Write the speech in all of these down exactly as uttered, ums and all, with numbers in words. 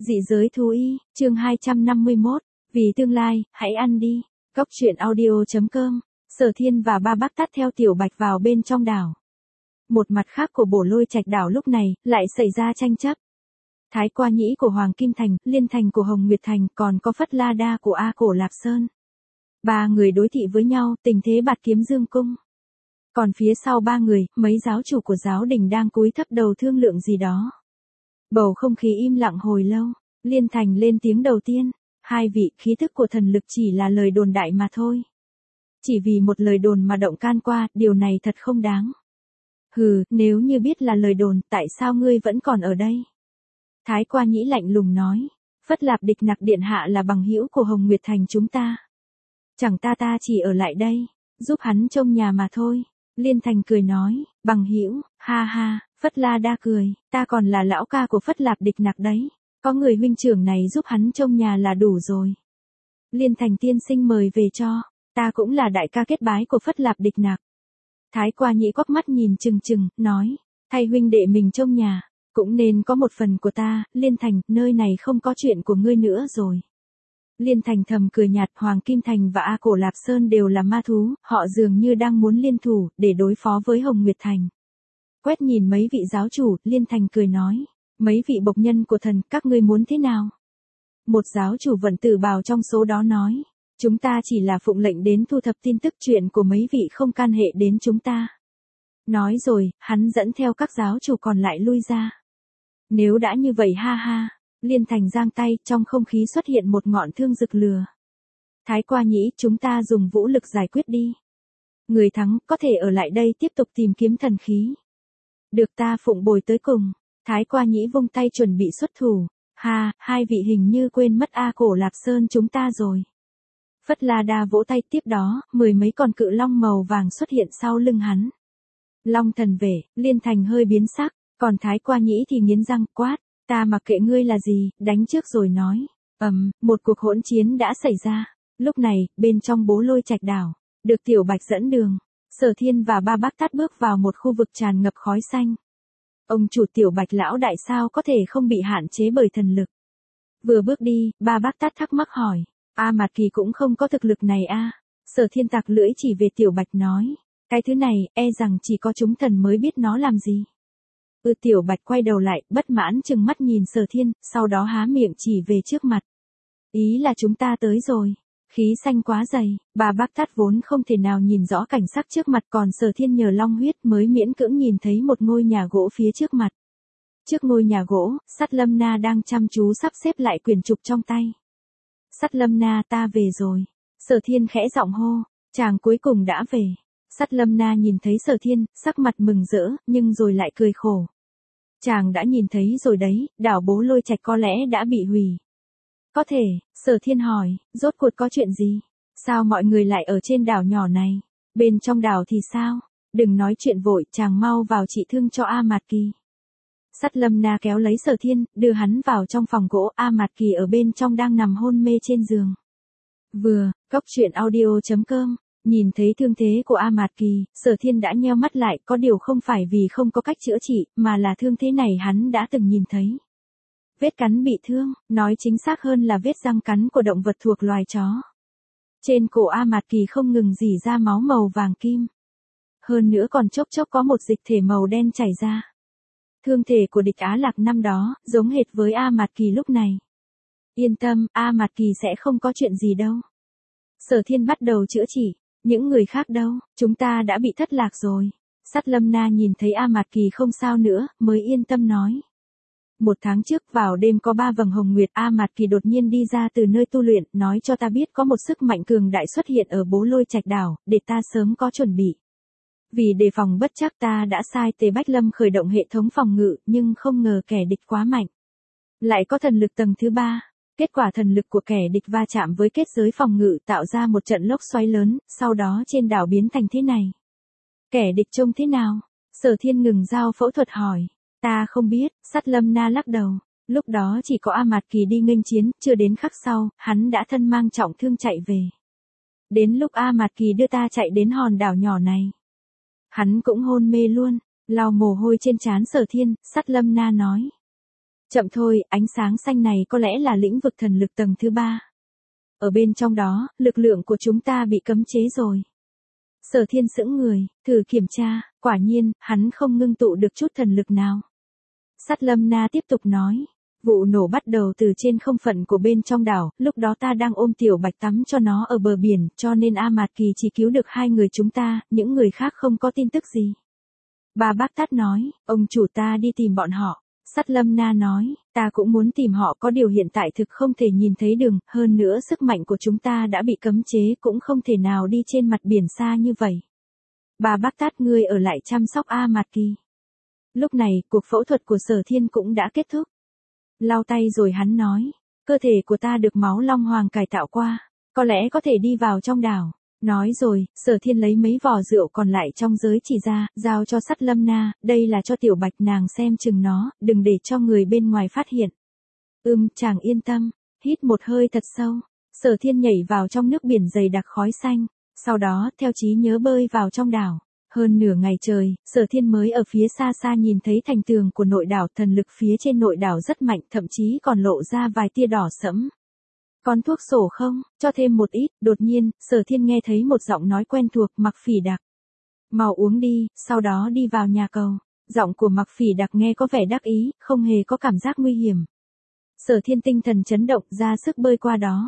Dị giới thú y, chương hai trăm năm mươi mốt, vì tương lai, hãy ăn đi. Cốc truyện audio chấm com, Sở Thiên và ba bác tát theo Tiểu Bạch vào bên trong đảo. Một mặt khác của Bổ Lôi Trạch đảo lúc này, lại xảy ra tranh chấp. Thái Qua Nhĩ của Hoàng Kim Thành, Liên Thành của Hồng Nguyệt Thành, còn có Phất La Đa của A Cổ Lạp Sơn. Ba người đối thị với nhau, tình thế bạt kiếm dương cung. Còn phía sau ba người, mấy giáo chủ của giáo đình đang cúi thấp đầu thương lượng gì đó. Bầu không khí im lặng hồi lâu, Liên Thành lên tiếng đầu tiên, hai vị, khí thức của thần lực chỉ là lời đồn đại mà thôi. Chỉ vì một lời đồn mà động can qua, điều này thật không đáng. Hừ, nếu như biết là lời đồn, tại sao ngươi vẫn còn ở đây? Thái Qua Nhĩ lạnh lùng nói, Phất Lạp Địch Nặc điện hạ là bằng hữu của Hồng Nguyệt Thành chúng ta. Chẳng ta ta chỉ ở lại đây, giúp hắn trông nhà mà thôi. Liên Thành cười nói, bằng hữu, ha ha. Phất La Đa cười, ta còn là lão ca của Phất Lạp Địch Nặc đấy, có người huynh trưởng này giúp hắn trông nhà là đủ rồi. Liên Thành tiên sinh mời về cho, ta cũng là đại ca kết bái của Phất Lạp Địch Nặc. Thái Qua Nhĩ quắc mắt nhìn chừng chừng, nói, thay huynh đệ mình trông nhà, cũng nên có một phần của ta. Liên Thành, nơi này không có chuyện của ngươi nữa rồi. Liên Thành thầm cười nhạt, Hoàng Kim Thành và A Cổ Lạp Sơn đều là ma thú, họ dường như đang muốn liên thủ, để đối phó với Hồng Nguyệt Thành. Quét nhìn mấy vị giáo chủ, Liên Thành cười nói, mấy vị bộc nhân của thần, các ngươi muốn thế nào? Một giáo chủ Vận Tử Bào trong số đó nói, chúng ta chỉ là phụng lệnh đến thu thập tin tức, chuyện của mấy vị không can hệ đến chúng ta. Nói rồi, hắn dẫn theo các giáo chủ còn lại lui ra. Nếu đã như vậy ha ha, Liên Thành giang tay, trong không khí xuất hiện một ngọn thương rực lửa. Thái Qua Nhĩ, chúng ta dùng vũ lực giải quyết đi. Người thắng, có thể ở lại đây tiếp tục tìm kiếm thần khí. Được, ta phụng bồi tới cùng. Thái Qua Nhĩ vung tay chuẩn bị xuất thủ. Ha, hai vị hình như quên mất A Cổ Lạp Sơn chúng ta rồi. Phất La Đa vỗ tay, tiếp đó, mười mấy con cự long màu vàng xuất hiện sau lưng hắn. Long thần về, Liên Thành hơi biến sắc, còn Thái Qua Nhĩ thì nghiến răng, quát, ta mặc kệ ngươi là gì, đánh trước rồi nói. Ầm, um, một cuộc hỗn chiến đã xảy ra. Lúc này, bên trong Bố Lôi Trạch đảo, được Tiểu Bạch dẫn đường. Sở Thiên và ba bác tát bước vào một khu vực tràn ngập khói xanh. Ông chủ Tiểu Bạch lão đại sao có thể không bị hạn chế bởi thần lực? Vừa bước đi, ba bác tát thắc mắc hỏi, A Mạt Kỳ cũng không có thực lực này a? À? Sở Thiên tặc lưỡi chỉ về Tiểu Bạch nói, cái thứ này, e rằng chỉ có chúng thần mới biết nó làm gì. Ừ, Tiểu Bạch quay đầu lại, bất mãn trừng mắt nhìn Sở Thiên, sau đó há miệng chỉ về trước mặt. Ý là chúng ta tới rồi. Khí xanh quá dày, bà bác tát vốn không thể nào nhìn rõ cảnh sắc trước mặt, còn Sở Thiên nhờ long huyết mới miễn cưỡng nhìn thấy một ngôi nhà gỗ phía trước mặt. Trước ngôi nhà gỗ, Sắt Lâm Na đang chăm chú sắp xếp lại quyển trục trong tay. Sắt Lâm Na, ta về rồi. Sở Thiên khẽ giọng hô, chàng cuối cùng đã về. Sắt Lâm Na nhìn thấy Sở Thiên, sắc mặt mừng rỡ, nhưng rồi lại cười khổ. Chàng đã nhìn thấy rồi đấy, đảo Bố Lôi Trạch có lẽ đã bị hủy. Có thể, Sở Thiên hỏi, rốt cuộc có chuyện gì? Sao mọi người lại ở trên đảo nhỏ này? Bên trong đảo thì sao? Đừng nói chuyện vội, chàng mau vào trị thương cho A Mạt Kỳ. Sắt Lâm Na kéo lấy Sở Thiên, đưa hắn vào trong phòng gỗ. A Mạt Kỳ ở bên trong đang nằm hôn mê trên giường. Vừa, cốc truyện audio chấm com, nhìn thấy thương thế của A Mạt Kỳ, Sở Thiên đã nheo mắt lại, có điều không phải vì không có cách chữa trị, mà là thương thế này hắn đã từng nhìn thấy. Vết cắn bị thương, nói chính xác hơn là vết răng cắn của động vật thuộc loài chó. Trên cổ A Mạt Kỳ không ngừng rỉ ra máu màu vàng kim. Hơn nữa còn chốc chốc có một dịch thể màu đen chảy ra. Thương thể của địch Á Lạc năm đó, giống hệt với A Mạt Kỳ lúc này. Yên tâm, A Mạt Kỳ sẽ không có chuyện gì đâu. Sở Thiên bắt đầu chữa trị. Những người khác đâu, chúng ta đã bị thất lạc rồi. Sắt Lâm Na nhìn thấy A Mạt Kỳ không sao nữa, mới yên tâm nói. Một tháng trước, vào đêm có ba vầng hồng nguyệt, A Mạt Kỳ đột nhiên đi ra từ nơi tu luyện, nói cho ta biết có một sức mạnh cường đại xuất hiện ở Bố Lôi Trạch đảo, để ta sớm có chuẩn bị. Vì đề phòng bất trắc, ta đã sai Tề Bách Lâm khởi động hệ thống phòng ngự, nhưng không ngờ kẻ địch quá mạnh. Lại có thần lực tầng thứ ba. Kết quả thần lực của kẻ địch va chạm với kết giới phòng ngự, tạo ra một trận lốc xoáy lớn, sau đó trên đảo biến thành thế này. Kẻ địch trông thế nào? Sở Thiên ngừng dao phẫu thuật hỏi. Ta không biết, Sắt Lâm Na lắc đầu. Lúc đó chỉ có A Mạt Kỳ đi nghênh chiến, chưa đến khắc sau, hắn đã thân mang trọng thương chạy về. Đến lúc A Mạt Kỳ đưa ta chạy đến hòn đảo nhỏ này, hắn cũng hôn mê luôn. Lau mồ hôi trên trán Sở Thiên, Sắt Lâm Na nói. Chậm thôi, ánh sáng xanh này có lẽ là lĩnh vực thần lực tầng thứ ba. Ở bên trong đó, lực lượng của chúng ta bị cấm chế rồi. Sở Thiên sững người, thử kiểm tra, quả nhiên, hắn không ngưng tụ được chút thần lực nào. Sắt Lâm Na tiếp tục nói, vụ nổ bắt đầu từ trên không phận của bên trong đảo, lúc đó ta đang ôm Tiểu Bạch tắm cho nó ở bờ biển, cho nên A Mạt Kỳ chỉ cứu được hai người chúng ta, những người khác không có tin tức gì. Bà Bác Tát nói, ông chủ ta đi tìm bọn họ. Sắt Lâm Na nói, ta cũng muốn tìm họ, có điều hiện tại thực không thể nhìn thấy đường, hơn nữa sức mạnh của chúng ta đã bị cấm chế, cũng không thể nào đi trên mặt biển xa như vậy. Bà Bác Tát, ngươi ở lại chăm sóc A Mạt Kỳ. Lúc này, cuộc phẫu thuật của Sở Thiên cũng đã kết thúc. Lau tay rồi hắn nói, cơ thể của ta được máu Long Hoàng cải tạo qua, có lẽ có thể đi vào trong đảo. Nói rồi, Sở Thiên lấy mấy vò rượu còn lại trong giới chỉ ra, giao cho Sắt Lâm Na, đây là cho Tiểu Bạch nàng xem chừng nó, đừng để cho người bên ngoài phát hiện. Ừm, chàng yên tâm, hít một hơi thật sâu. Sở Thiên nhảy vào trong nước biển dày đặc khói xanh, sau đó, theo trí nhớ bơi vào trong đảo. Hơn nửa ngày trời, Sở Thiên mới ở phía xa xa nhìn thấy thành tường của nội đảo, thần lực phía trên nội đảo rất mạnh, thậm chí còn lộ ra vài tia đỏ sẫm. Còn thuốc sổ không, cho thêm một ít, đột nhiên, Sở Thiên nghe thấy một giọng nói quen thuộc, Mặc Phỉ Đặc. Mau uống đi, sau đó đi vào nhà cầu. Giọng của Mặc Phỉ Đặc nghe có vẻ đắc ý, không hề có cảm giác nguy hiểm. Sở Thiên tinh thần chấn động, ra sức bơi qua đó.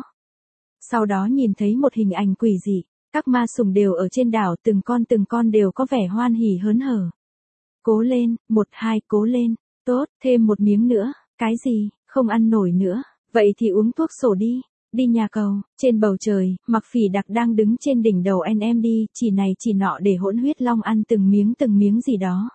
Sau đó nhìn thấy một hình ảnh quỷ dị, các ma sủng đều ở trên đảo, từng con từng con đều có vẻ hoan hỉ hớn hở. Cố lên, một hai, cố lên, tốt, thêm một miếng nữa, cái gì, không ăn nổi nữa. Vậy thì uống thuốc sổ đi, đi nhà cầu, trên bầu trời, Mặc Phỉ Đặc đang đứng trên đỉnh đầu en em đê, chỉ này chỉ nọ để hỗn huyết long ăn từng miếng từng miếng gì đó.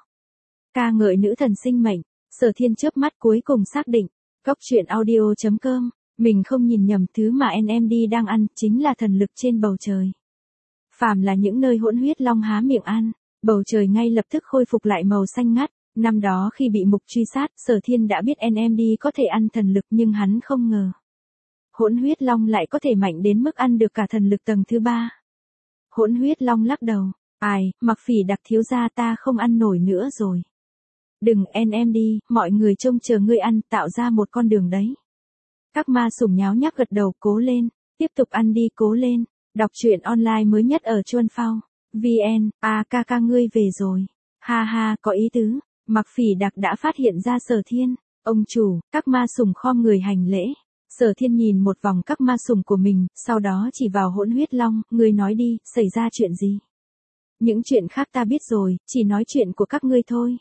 Ca ngợi nữ thần sinh mệnh, Sở Thiên chớp mắt cuối cùng xác định, Cóc truyện audio chấm com, mình không nhìn nhầm, thứ mà en em đê đang ăn, chính là thần lực trên bầu trời. Phàm là những nơi hỗn huyết long há miệng ăn, bầu trời ngay lập tức khôi phục lại màu xanh ngắt. Năm đó khi bị mục truy sát, Sở Thiên đã biết en em đê có thể ăn thần lực nhưng hắn không ngờ. Hỗn huyết long lại có thể mạnh đến mức ăn được cả thần lực tầng thứ ba. Hỗn huyết long lắc đầu, ai, Mặc Phỉ Đặc thiếu gia, ta không ăn nổi nữa rồi. Đừng, en em đê, mọi người trông chờ ngươi ăn, tạo ra một con đường đấy. Các ma sủng nháo nhác gật đầu, cố lên, tiếp tục ăn đi, cố lên. Đọc truyện online mới nhất ở Chuan Phao. vê en, a ca ca ngươi về rồi. Ha ha, có ý tứ. Mặc Phỉ Đặc đã phát hiện ra Sở Thiên. Ông chủ, các ma sủng khom người hành lễ. Sở Thiên nhìn một vòng các ma sủng của mình, sau đó chỉ vào hỗn huyết long, ngươi nói đi, xảy ra chuyện gì? Những chuyện khác ta biết rồi, chỉ nói chuyện của các ngươi thôi.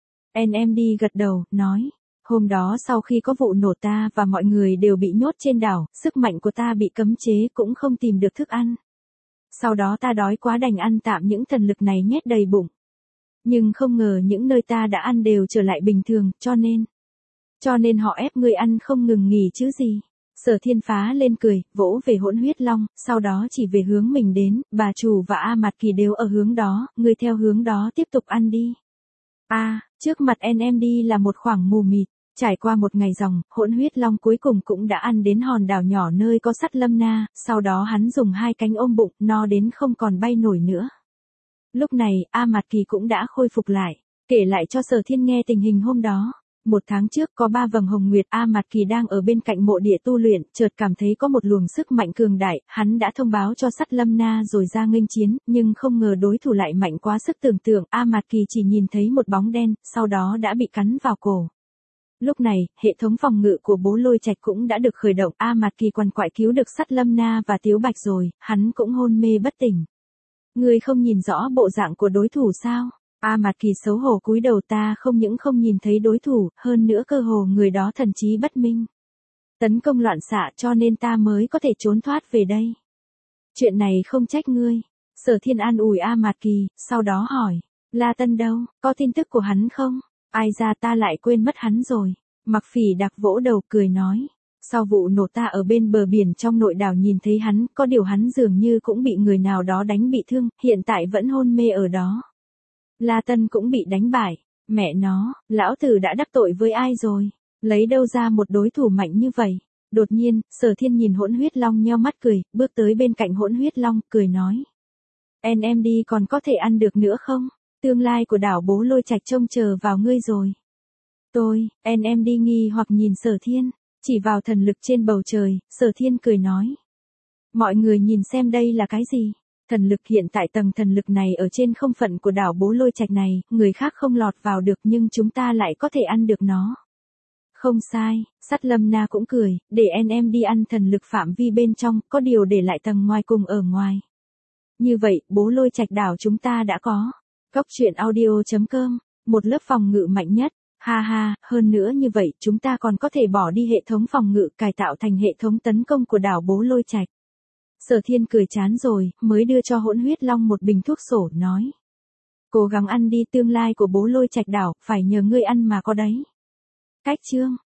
en em đê gật đầu, nói. Hôm đó sau khi có vụ nổ, ta và mọi người đều bị nhốt trên đảo, sức mạnh của ta bị cấm chế, cũng không tìm được thức ăn. Sau đó ta đói quá đành ăn tạm những thần lực này nhét đầy bụng. Nhưng không ngờ những nơi ta đã ăn đều trở lại bình thường, cho nên... Cho nên họ ép ngươi ăn không ngừng nghỉ chứ gì. Sở Thiên phá lên cười, vỗ về hỗn huyết long, sau đó chỉ về hướng mình đến, bà chủ và A Mạt Kỳ đều ở hướng đó, ngươi theo hướng đó tiếp tục ăn đi. A, à, trước mặt en em đê là một khoảng mù mịt. Trải qua một ngày ròng, hỗn huyết long cuối cùng cũng đã ăn đến hòn đảo nhỏ nơi có Sắt Lâm Na, sau đó hắn dùng hai cánh ôm bụng, no đến không còn bay nổi nữa. Lúc này, A Mạt Kỳ cũng đã khôi phục lại, kể lại cho Sở Thiên nghe tình hình hôm đó. Một tháng trước có ba vầng hồng nguyệt, A Mạt Kỳ đang ở bên cạnh mộ địa tu luyện, chợt cảm thấy có một luồng sức mạnh cường đại, hắn đã thông báo cho Sắt Lâm Na rồi ra nghênh chiến, nhưng không ngờ đối thủ lại mạnh quá sức tưởng tượng, A Mạt Kỳ chỉ nhìn thấy một bóng đen, sau đó đã bị cắn vào cổ. Lúc này, hệ thống phòng ngự của Bố Lôi Trạch cũng đã được khởi động, A Mạt Kỳ quằn quại cứu được Sắt Lâm Na và Tiếu Bạch rồi, hắn cũng hôn mê bất tỉnh. Ngươi không nhìn rõ bộ dạng của đối thủ sao? A Mạt Kỳ xấu hổ cúi đầu, ta không những không nhìn thấy đối thủ, hơn nữa cơ hồ người đó thần trí bất minh. Tấn công loạn xạ cho nên ta mới có thể trốn thoát về đây. Chuyện này không trách ngươi. Sở Thiên an ủi A Mạt Kỳ, sau đó hỏi, La Tân đâu, có tin tức của hắn không? Ai ra, ta lại quên mất hắn rồi. Mặc Phỉ Đặc vỗ đầu cười nói. Sau vụ nổ ta ở bên bờ biển trong nội đảo nhìn thấy hắn, có điều hắn dường như cũng bị người nào đó đánh bị thương, hiện tại vẫn hôn mê ở đó. La Tân cũng bị đánh bại. Mẹ nó, lão tử đã đắc tội với ai rồi? Lấy đâu ra một đối thủ mạnh như vậy? Đột nhiên, Sở Thiên nhìn hỗn huyết long nheo mắt cười, bước tới bên cạnh hỗn huyết long, cười nói. en em đê còn có thể ăn được nữa không? Tương lai của đảo Bố Lôi Trạch trông chờ vào ngươi rồi. Tôi, en em đi nghi hoặc nhìn Sở Thiên, chỉ vào thần lực trên bầu trời, Sở Thiên cười nói. Mọi người nhìn xem đây là cái gì? Thần lực hiện tại tầng thần lực này ở trên không phận của đảo Bố Lôi Trạch này, người khác không lọt vào được nhưng chúng ta lại có thể ăn được nó. Không sai, Sắt Lâm Na cũng cười, để en em đi ăn thần lực phạm vi bên trong, có điều để lại tầng ngoài cùng ở ngoài. Như vậy, Bố Lôi Trạch đảo chúng ta đã có. Cốc truyện audio chấm com, một lớp phòng ngự mạnh nhất. Ha ha, hơn nữa như vậy chúng ta còn có thể bỏ đi hệ thống phòng ngự cải tạo thành hệ thống tấn công của đảo Bố Lôi Trạch. Sở Thiên cười chán rồi, mới đưa cho Hỗn Huyết Long một bình thuốc sổ, nói. Cố gắng ăn đi, tương lai của Bố Lôi Trạch đảo, phải nhờ ngươi ăn mà có đấy. Cách chương.